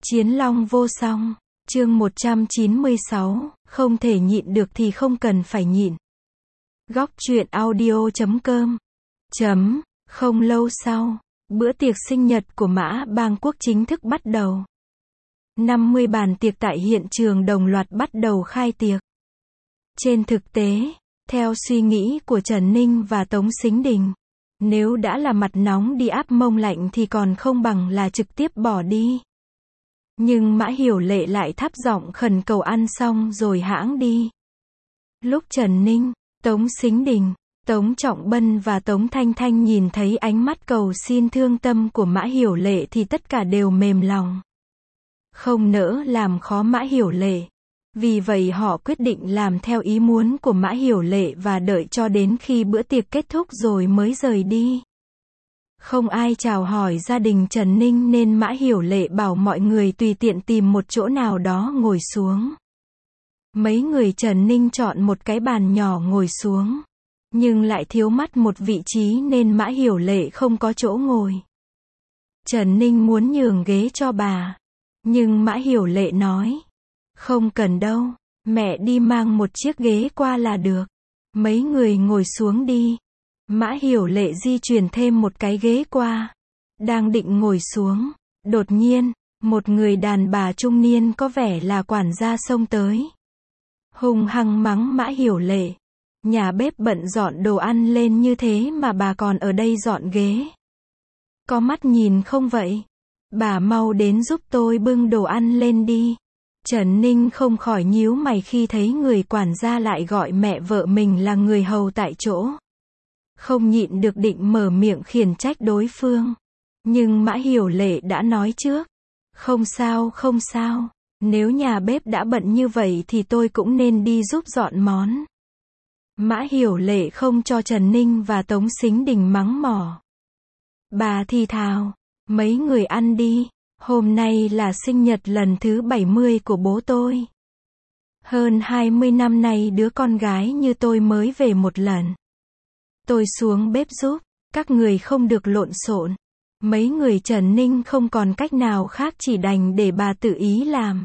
Chiến long vô song, chương 196, không thể nhịn được thì không cần phải nhịn. Góc truyện audio.com. Không lâu sau, bữa tiệc sinh nhật của Mã Bang Quốc chính thức bắt đầu. 50 bàn tiệc tại hiện trường đồng loạt bắt đầu khai tiệc. Trên thực tế, theo suy nghĩ của Trần Ninh và Tống Sính Đình, nếu đã là mặt nóng đi áp mông lạnh thì còn không bằng là trực tiếp bỏ đi. Nhưng Mã Hiểu Lệ lại thấp giọng khẩn cầu ăn xong rồi hãng đi. Lúc Trần Ninh, Tống Sính Đình, Tống Trọng Bân và Tống Thanh Thanh nhìn thấy ánh mắt cầu xin thương tâm của Mã Hiểu Lệ thì tất cả đều mềm lòng. Không nỡ làm khó Mã Hiểu Lệ. Vì vậy họ quyết định làm theo ý muốn của Mã Hiểu Lệ và đợi cho đến khi bữa tiệc kết thúc rồi mới rời đi. Không ai chào hỏi gia đình Trần Ninh nên Mã Hiểu Lệ bảo mọi người tùy tiện tìm một chỗ nào đó ngồi xuống. Mấy người Trần Ninh chọn một cái bàn nhỏ ngồi xuống, nhưng lại thiếu mất một vị trí nên Mã Hiểu Lệ không có chỗ ngồi. Trần Ninh muốn nhường ghế cho bà, nhưng Mã Hiểu Lệ nói, không cần đâu, mẹ đi mang một chiếc ghế qua là được. Mấy người ngồi xuống đi. Mã Hiểu Lệ di chuyển thêm một cái ghế qua. Đang định ngồi xuống, đột nhiên, một người đàn bà trung niên có vẻ là quản gia xông tới. Hung hăng mắng Mã Hiểu Lệ. Nhà bếp bận dọn đồ ăn lên như thế mà bà còn ở đây dọn ghế. Có mắt nhìn không vậy? Bà mau đến giúp tôi bưng đồ ăn lên đi. Trần Ninh không khỏi nhíu mày khi thấy người quản gia lại gọi mẹ vợ mình là người hầu tại chỗ. Không nhịn được định mở miệng khiển trách đối phương. Nhưng Mã Hiểu Lệ đã nói trước. Không sao không sao, nếu nhà bếp đã bận như vậy thì tôi cũng nên đi giúp dọn món. Mã Hiểu Lệ không cho Trần Ninh và Tống Sính Đình mắng mỏ. Bà thì thào, mấy người ăn đi. Hôm nay là sinh nhật lần thứ 70 của bố tôi. Hơn 20 năm nay đứa con gái như tôi mới về một lần. Tôi xuống bếp giúp, các người không được lộn xộn. Mấy người Trần Ninh không còn cách nào khác chỉ đành để bà tự ý làm.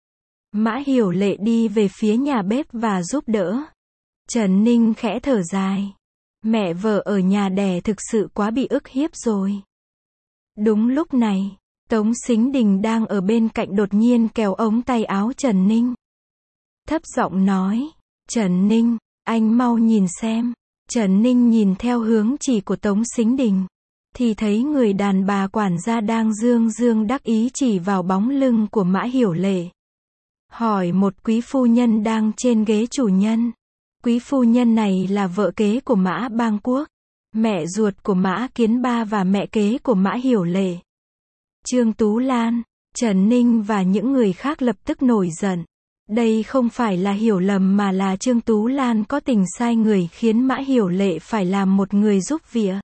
Mã Hiểu Lệ đi về phía nhà bếp và giúp đỡ. Trần Ninh khẽ thở dài. Mẹ vợ ở nhà đẻ thực sự quá bị ức hiếp rồi. Đúng lúc này, Tống Sính Đình đang ở bên cạnh đột nhiên kéo ống tay áo Trần Ninh. Thấp giọng nói, Trần Ninh, anh mau nhìn xem. Trần Ninh nhìn theo hướng chỉ của Tống Sính Đình, thì thấy người đàn bà quản gia đang dương dương đắc ý chỉ vào bóng lưng của Mã Hiểu Lệ. Hỏi một quý phu nhân đang trên ghế chủ nhân. Quý phu nhân này là vợ kế của Mã Bang Quốc, mẹ ruột của Mã Kiến Ba và mẹ kế của Mã Hiểu Lệ. Trương Tú Lan, Trần Ninh và những người khác lập tức nổi giận. Đây không phải là hiểu lầm mà là Trương Tú Lan có tình sai người khiến Mã Hiểu Lệ phải làm một người giúp việc.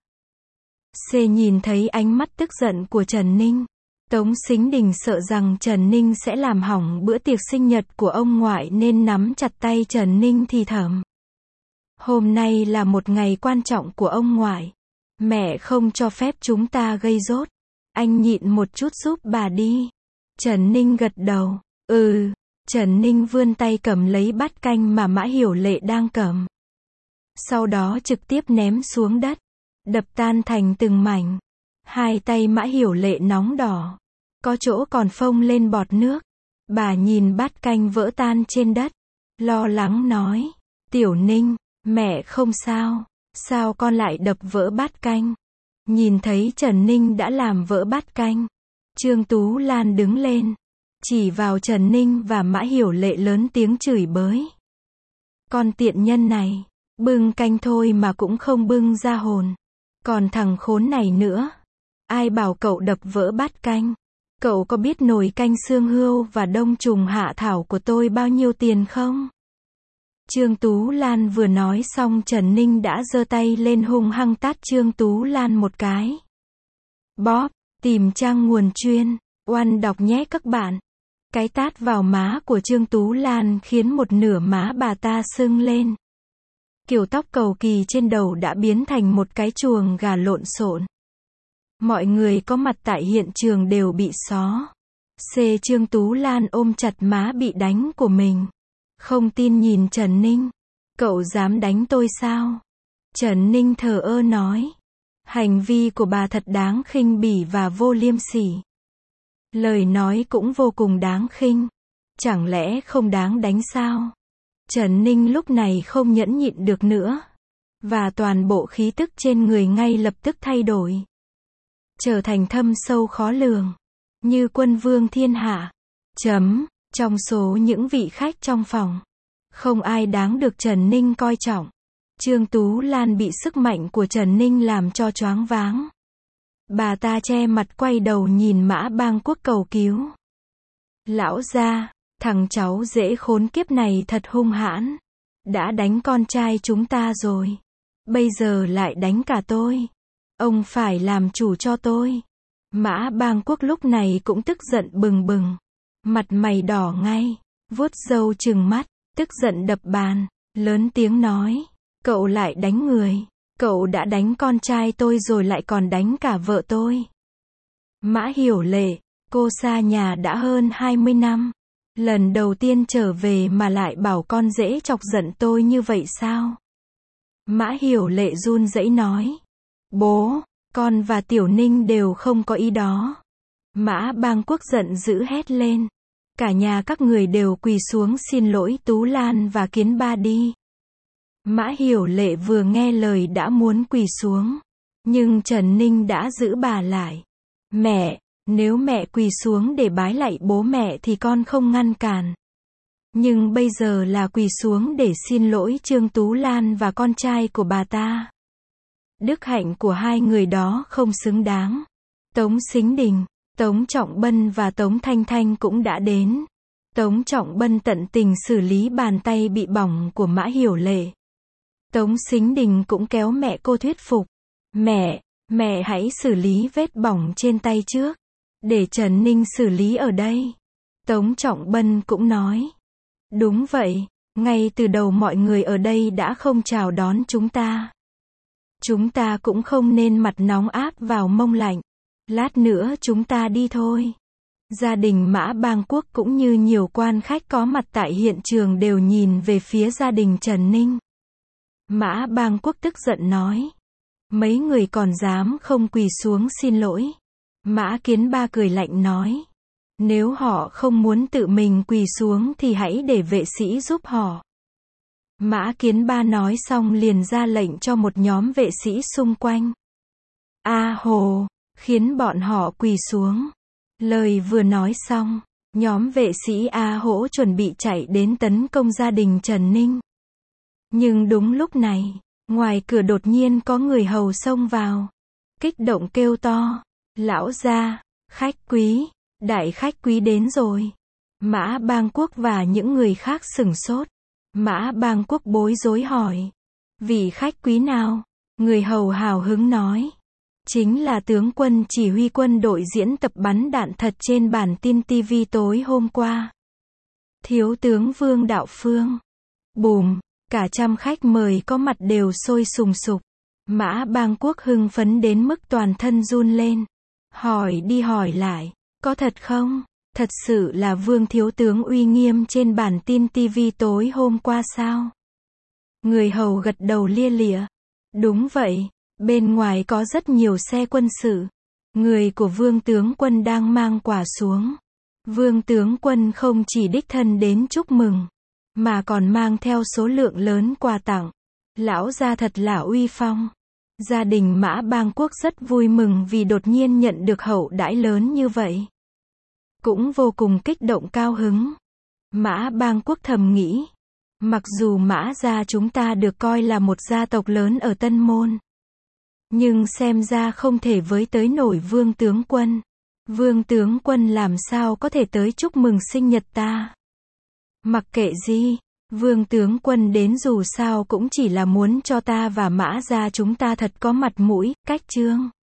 Nhìn thấy ánh mắt tức giận của Trần Ninh, Tống Sính Đình sợ rằng Trần Ninh sẽ làm hỏng bữa tiệc sinh nhật của ông ngoại nên nắm chặt tay Trần Ninh thì thầm. Hôm nay là một ngày quan trọng của ông ngoại. Mẹ không cho phép chúng ta gây rốt. Anh nhịn một chút giúp bà đi. Trần Ninh gật đầu. Trần Ninh vươn tay cầm lấy bát canh mà Mã Hiểu Lệ đang cầm. Sau đó trực tiếp ném xuống đất. Đập tan thành từng mảnh. Hai tay Mã Hiểu Lệ nóng đỏ. Có chỗ còn phông lên bọt nước. Bà nhìn bát canh vỡ tan trên đất. Lo lắng nói. Tiểu Ninh, mẹ không sao. Sao con lại đập vỡ bát canh? Nhìn thấy Trần Ninh đã làm vỡ bát canh. Trương Tú Lan đứng lên. Chỉ vào Trần Ninh và Mã Hiểu Lệ lớn tiếng chửi bới. Con tiện nhân này, bưng canh thôi mà cũng không bưng ra hồn. Còn thằng khốn này nữa. Ai bảo cậu đập vỡ bát canh? Cậu có biết nồi canh xương hươu và đông trùng hạ thảo của tôi bao nhiêu tiền không? Trương Tú Lan vừa nói xong Trần Ninh đã giơ tay lên hung hăng tát Trương Tú Lan một cái. Bóp, tìm trang nguồn chuyên, oan đọc nhé các bạn. Cái tát vào má của Trương Tú Lan khiến một nửa má bà ta sưng lên. Kiểu tóc cầu kỳ trên đầu đã biến thành một cái chuồng gà lộn xộn. Mọi người có mặt tại hiện trường đều bị xó. C. Trương Tú Lan ôm chặt má bị đánh của mình. Không tin nhìn Trần Ninh. Cậu dám đánh tôi sao? Trần Ninh thờ ơ nói. Hành vi của bà thật đáng khinh bỉ và vô liêm sỉ. Lời nói cũng vô cùng đáng khinh. Chẳng lẽ không đáng đánh sao? Trần Ninh lúc này không nhẫn nhịn được nữa. Và toàn bộ khí tức trên người ngay lập tức thay đổi. Trở thành thâm sâu khó lường. Như quân vương thiên hạ. Trong số những vị khách trong phòng, không ai đáng được Trần Ninh coi trọng. Trương Tú Lan bị sức mạnh của Trần Ninh làm cho choáng váng. Bà ta che mặt quay đầu nhìn Mã Bang Quốc cầu cứu. Lão gia, thằng cháu dễ khốn kiếp này thật hung hãn. Đã đánh con trai chúng ta rồi. Bây giờ lại đánh cả tôi. Ông phải làm chủ cho tôi. Mã Bang Quốc lúc này cũng tức giận bừng bừng. Mặt mày đỏ ngay, vuốt râu trừng mắt, tức giận đập bàn, lớn tiếng nói. Cậu lại đánh người. Cậu đã đánh con trai tôi rồi lại còn đánh cả vợ tôi. Mã Hiểu Lệ, cô xa nhà đã hơn 20 năm. Lần đầu tiên trở về mà lại bảo con dễ chọc giận tôi như vậy sao? Mã Hiểu Lệ run rẩy nói. Bố, con và Tiểu Ninh đều không có ý đó. Mã Bang Quốc giận dữ hét lên. Cả nhà các người đều quỳ xuống xin lỗi Tú Lan và Kiến Ba đi. Mã Hiểu Lệ vừa nghe lời đã muốn quỳ xuống. Nhưng Trần Ninh đã giữ bà lại. Mẹ, nếu mẹ quỳ xuống để bái lạy bố mẹ thì con không ngăn cản. Nhưng bây giờ là quỳ xuống để xin lỗi Trương Tú Lan và con trai của bà ta. Đức hạnh của hai người đó không xứng đáng. Tống Sính Đình, Tống Trọng Bân và Tống Thanh Thanh cũng đã đến. Tống Trọng Bân tận tình xử lý bàn tay bị bỏng của Mã Hiểu Lệ. Tống Sính Đình cũng kéo mẹ cô thuyết phục. Mẹ hãy xử lý vết bỏng trên tay trước. Để Trần Ninh xử lý ở đây. Tống Trọng Bân cũng nói. Đúng vậy, ngay từ đầu mọi người ở đây đã không chào đón chúng ta. Chúng ta cũng không nên mặt nóng áp vào mông lạnh. Lát nữa chúng ta đi thôi. Gia đình Mã Bang Quốc cũng như nhiều quan khách có mặt tại hiện trường đều nhìn về phía gia đình Trần Ninh. Mã Bang Quốc tức giận nói. Mấy người còn dám không quỳ xuống xin lỗi. Mã Kiến Ba cười lạnh nói. Nếu họ không muốn tự mình quỳ xuống thì hãy để vệ sĩ giúp họ. Mã Kiến Ba nói xong liền ra lệnh cho một nhóm vệ sĩ xung quanh. A Hồ, khiến bọn họ quỳ xuống. Lời vừa nói xong, nhóm vệ sĩ A Hỗ chuẩn bị chạy đến tấn công gia đình Trần Ninh. Nhưng đúng lúc này, ngoài cửa đột nhiên có người hầu xông vào. Kích động kêu to. Lão gia, khách quý, đại khách quý đến rồi. Mã Bang Quốc và những người khác sửng sốt. Mã Bang Quốc bối rối hỏi. Vị khách quý nào? Người hầu hào hứng nói. Chính là tướng quân chỉ huy quân đội diễn tập bắn đạn thật trên bản tin TV tối hôm qua. Thiếu tướng Vương Đạo Phương. Bùm, cả trăm khách mời có mặt đều sôi sùng sục. Mã Bang Quốc hưng phấn đến mức toàn thân run lên. Hỏi đi hỏi lại, có thật không? Thật sự là Vương thiếu tướng uy nghiêm trên bản tin TV tối hôm qua sao? Người hầu gật đầu lia lịa. Đúng vậy, bên ngoài có rất nhiều xe quân sự. Người của Vương tướng quân đang mang quà xuống. Vương tướng quân không chỉ đích thân đến chúc mừng, mà còn mang theo số lượng lớn quà tặng. Lão gia thật là uy phong. Gia đình Mã Bang Quốc rất vui mừng vì đột nhiên nhận được hậu đãi lớn như vậy. Cũng vô cùng kích động cao hứng. Mã Bang Quốc thầm nghĩ. Mặc dù Mã gia chúng ta được coi là một gia tộc lớn ở Tân Môn, nhưng xem ra không thể với tới nổi Vương tướng quân. Vương tướng quân làm sao có thể tới chúc mừng sinh nhật ta? Mặc kệ gì, Vương tướng quân đến dù sao cũng chỉ là muốn cho ta và Mã gia chúng ta thật có mặt mũi, cách trương.